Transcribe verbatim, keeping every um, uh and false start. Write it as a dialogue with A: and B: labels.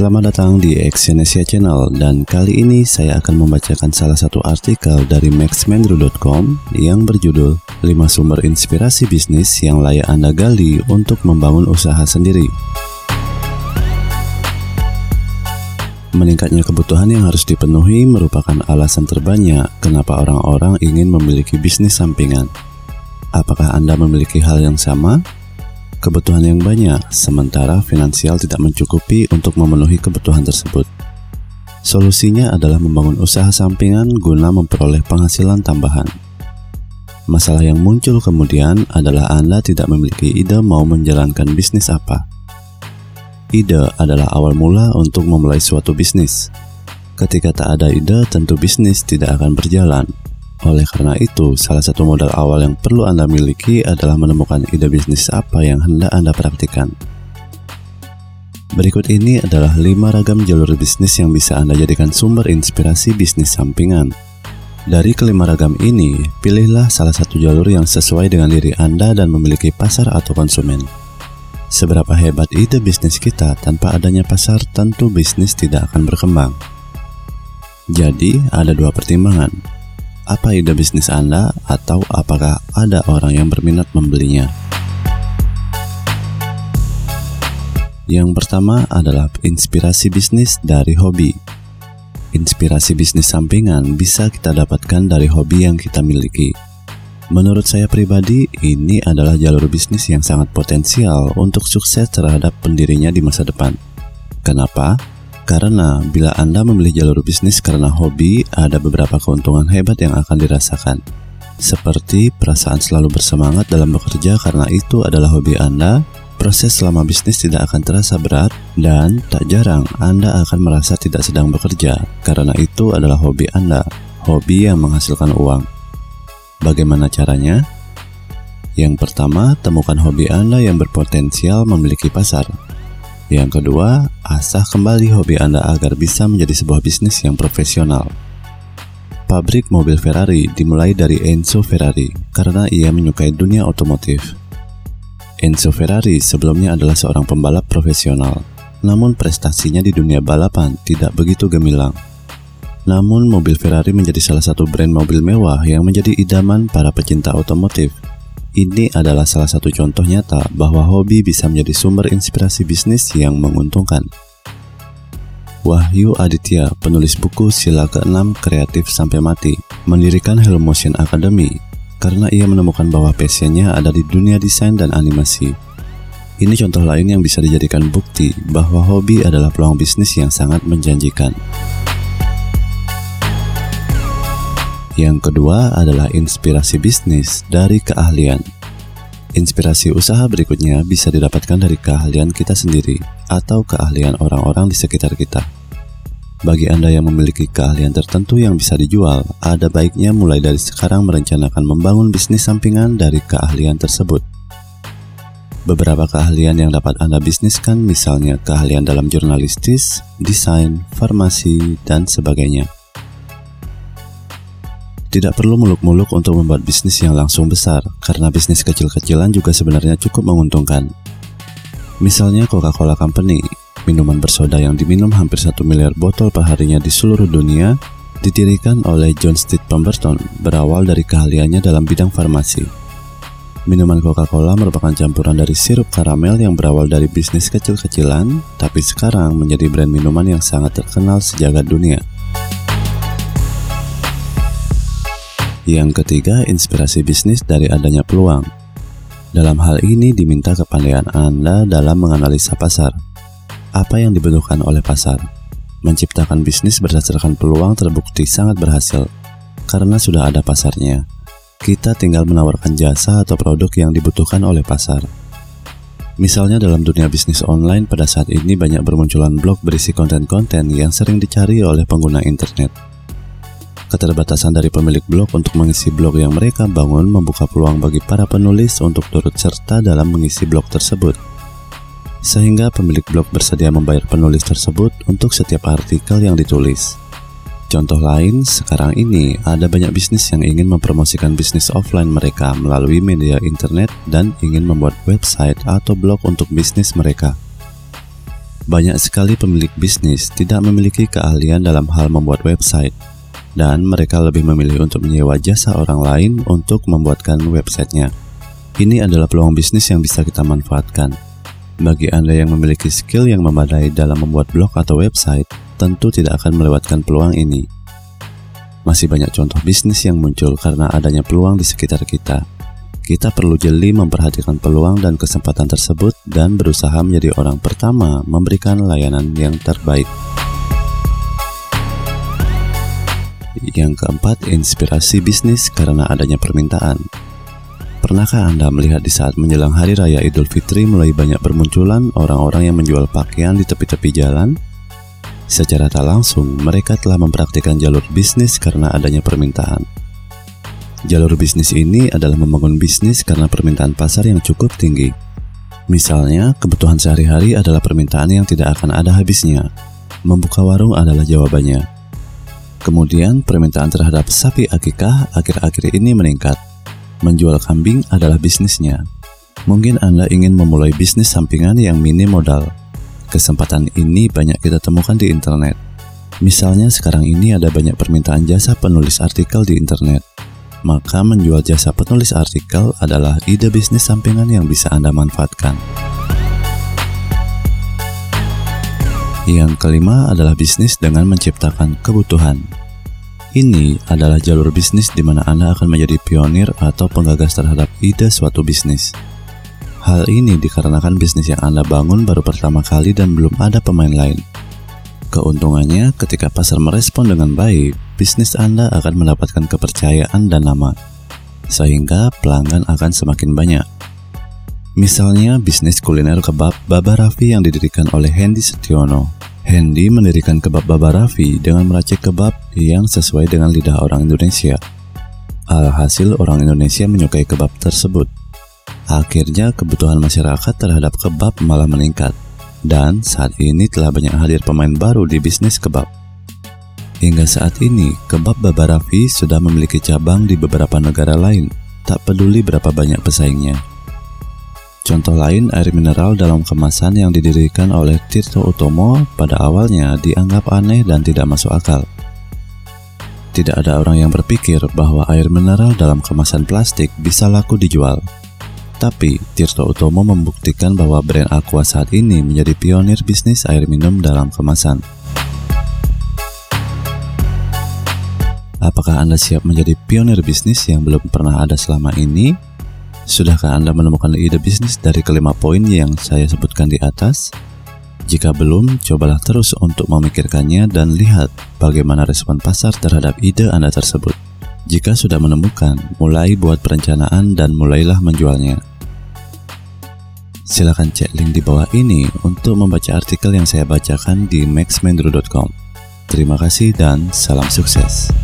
A: Selamat datang di Exyonesia Channel, dan kali ini saya akan membacakan salah satu artikel dari max mendru dot com yang berjudul lima sumber inspirasi bisnis yang layak Anda gali untuk membangun usaha sendiri. Meningkatnya kebutuhan yang harus dipenuhi merupakan alasan terbanyak kenapa orang-orang ingin memiliki bisnis sampingan. Apakah Anda memiliki hal yang sama? Kebutuhan yang banyak, sementara finansial tidak mencukupi untuk memenuhi kebutuhan tersebut. Solusinya adalah membangun usaha sampingan guna memperoleh penghasilan tambahan. Masalah yang muncul kemudian adalah Anda tidak memiliki ide mau menjalankan bisnis apa. Ide adalah awal mula untuk memulai suatu bisnis. Ketika tak ada ide, tentu bisnis tidak akan berjalan. Oleh karena itu, salah satu modal awal yang perlu Anda miliki adalah menemukan ide bisnis apa yang hendak Anda praktikkan. Berikut ini adalah lima ragam jalur bisnis yang bisa Anda jadikan sumber inspirasi bisnis sampingan. Dari kelima ragam ini, pilihlah salah satu jalur yang sesuai dengan diri Anda dan memiliki pasar atau konsumen. Seberapa hebat ide bisnis kita, tanpa adanya pasar, tentu bisnis tidak akan berkembang. Jadi, ada dua pertimbangan. Apa ide bisnis Anda, atau apakah ada orang yang berminat membelinya? Yang pertama adalah inspirasi bisnis dari hobi. Inspirasi bisnis sampingan bisa kita dapatkan dari hobi yang kita miliki. Menurut saya pribadi, ini adalah jalur bisnis yang sangat potensial untuk sukses terhadap pendirinya di masa depan. Kenapa? Karena bila Anda memilih jalur bisnis karena hobi, ada beberapa keuntungan hebat yang akan dirasakan. Seperti perasaan selalu bersemangat dalam bekerja karena itu adalah hobi Anda, proses selama bisnis tidak akan terasa berat, dan tak jarang Anda akan merasa tidak sedang bekerja karena itu adalah hobi Anda, hobi yang menghasilkan uang. Bagaimana caranya? Yang pertama, temukan hobi Anda yang berpotensial memiliki pasar. Yang kedua, asah kembali hobi Anda agar bisa menjadi sebuah bisnis yang profesional. Pabrik mobil Ferrari dimulai dari Enzo Ferrari karena ia menyukai dunia otomotif. Enzo Ferrari sebelumnya adalah seorang pembalap profesional, namun prestasinya di dunia balapan tidak begitu gemilang. Namun mobil Ferrari menjadi salah satu brand mobil mewah yang menjadi idaman para pecinta otomotif. Ini adalah salah satu contoh nyata bahwa hobi bisa menjadi sumber inspirasi bisnis yang menguntungkan. Wahyu Aditya, penulis buku Sila keenam Kreatif Sampai Mati, mendirikan Hello Motion Academy karena ia menemukan bahwa passionnya ada di dunia desain dan animasi. Ini contoh lain yang bisa dijadikan bukti bahwa hobi adalah peluang bisnis yang sangat menjanjikan. Yang kedua adalah inspirasi bisnis dari keahlian. Inspirasi usaha berikutnya bisa didapatkan dari keahlian kita sendiri atau keahlian orang-orang di sekitar kita. Bagi Anda yang memiliki keahlian tertentu yang bisa dijual, ada baiknya mulai dari sekarang merencanakan membangun bisnis sampingan dari keahlian tersebut. Beberapa keahlian yang dapat Anda bisniskan misalnya keahlian dalam jurnalistis, desain, farmasi, dan sebagainya. Tidak perlu muluk-muluk untuk membuat bisnis yang langsung besar, karena bisnis kecil-kecilan juga sebenarnya cukup menguntungkan. Misalnya Coca-Cola Company, minuman bersoda yang diminum hampir satu miliar botol perharinya di seluruh dunia, didirikan oleh John Steed Pemberton, berawal dari keahliannya dalam bidang farmasi. Minuman Coca-Cola merupakan campuran dari sirup karamel yang berawal dari bisnis kecil-kecilan, tapi sekarang menjadi brand minuman yang sangat terkenal sejagat dunia. Yang ketiga, inspirasi bisnis dari adanya peluang. Dalam hal ini diminta kepandaian Anda dalam menganalisa pasar. Apa yang dibutuhkan oleh pasar? Menciptakan bisnis berdasarkan peluang terbukti sangat berhasil, karena sudah ada pasarnya. Kita tinggal menawarkan jasa atau produk yang dibutuhkan oleh pasar. Misalnya dalam dunia bisnis online pada saat ini banyak bermunculan blog berisi konten-konten yang sering dicari oleh pengguna internet. Keterbatasan dari pemilik blog untuk mengisi blog yang mereka bangun membuka peluang bagi para penulis untuk turut serta dalam mengisi blog tersebut. Sehingga pemilik blog bersedia membayar penulis tersebut untuk setiap artikel yang ditulis. Contoh lain, sekarang ini ada banyak bisnis yang ingin mempromosikan bisnis offline mereka melalui media internet dan ingin membuat website atau blog untuk bisnis mereka. Banyak sekali pemilik bisnis tidak memiliki keahlian dalam hal membuat website, dan mereka lebih memilih untuk menyewa jasa orang lain untuk membuatkan websitenya. Ini adalah peluang bisnis yang bisa kita manfaatkan. Bagi Anda yang memiliki skill yang memadai dalam membuat blog atau website, tentu tidak akan melewatkan peluang ini. Masih banyak contoh bisnis yang muncul karena adanya peluang di sekitar kita. Kita perlu jeli memperhatikan peluang dan kesempatan tersebut dan berusaha menjadi orang pertama memberikan layanan yang terbaik. Yang keempat, inspirasi bisnis karena adanya permintaan. Pernahkah Anda melihat di saat menjelang Hari Raya Idul Fitri mulai banyak bermunculan orang-orang yang menjual pakaian di tepi-tepi jalan? Secara tak langsung, mereka telah mempraktikkan jalur bisnis karena adanya permintaan. Jalur bisnis ini adalah membangun bisnis karena permintaan pasar yang cukup tinggi. Misalnya, kebutuhan sehari-hari adalah permintaan yang tidak akan ada habisnya. Membuka warung adalah jawabannya. Kemudian, permintaan terhadap sapi akikah akhir-akhir ini meningkat. Menjual kambing adalah bisnisnya. Mungkin Anda ingin memulai bisnis sampingan yang minim modal. Kesempatan ini banyak kita temukan di internet. Misalnya, sekarang ini ada banyak permintaan jasa penulis artikel di internet. Maka menjual jasa penulis artikel adalah ide bisnis sampingan yang bisa Anda manfaatkan. Yang kelima adalah bisnis dengan menciptakan kebutuhan. Ini adalah jalur bisnis di mana Anda akan menjadi pionir atau penggagas terhadap ide suatu bisnis. Hal ini dikarenakan bisnis yang Anda bangun baru pertama kali dan belum ada pemain lain. Keuntungannya, ketika pasar merespon dengan baik, bisnis Anda akan mendapatkan kepercayaan dan nama, sehingga pelanggan akan semakin banyak. Misalnya, bisnis kuliner kebab Baba Raffi yang didirikan oleh Hendy Setiono. Hendy mendirikan kebab Baba Raffi dengan meracik kebab yang sesuai dengan lidah orang Indonesia. Alhasil, orang Indonesia menyukai kebab tersebut. Akhirnya, kebutuhan masyarakat terhadap kebab malah meningkat. Dan saat ini telah banyak hadir pemain baru di bisnis kebab. Hingga saat ini, kebab Baba Raffi sudah memiliki cabang di beberapa negara lain, tak peduli berapa banyak pesaingnya. Contoh lain, air mineral dalam kemasan yang didirikan oleh Tirto Utomo pada awalnya dianggap aneh dan tidak masuk akal. Tidak ada orang yang berpikir bahwa air mineral dalam kemasan plastik bisa laku dijual. Tapi, Tirto Utomo membuktikan bahwa brand Aqua saat ini menjadi pionir bisnis air minum dalam kemasan. Apakah Anda siap menjadi pionir bisnis yang belum pernah ada selama ini? Sudahkah Anda menemukan ide bisnis dari kelima poin yang saya sebutkan di atas? Jika belum, cobalah terus untuk memikirkannya dan lihat bagaimana respon pasar terhadap ide Anda tersebut. Jika sudah menemukan, mulai buat perencanaan dan mulailah menjualnya. Silakan cek link di bawah ini untuk membaca artikel yang saya bacakan di max mendro dot com. Terima kasih dan salam sukses.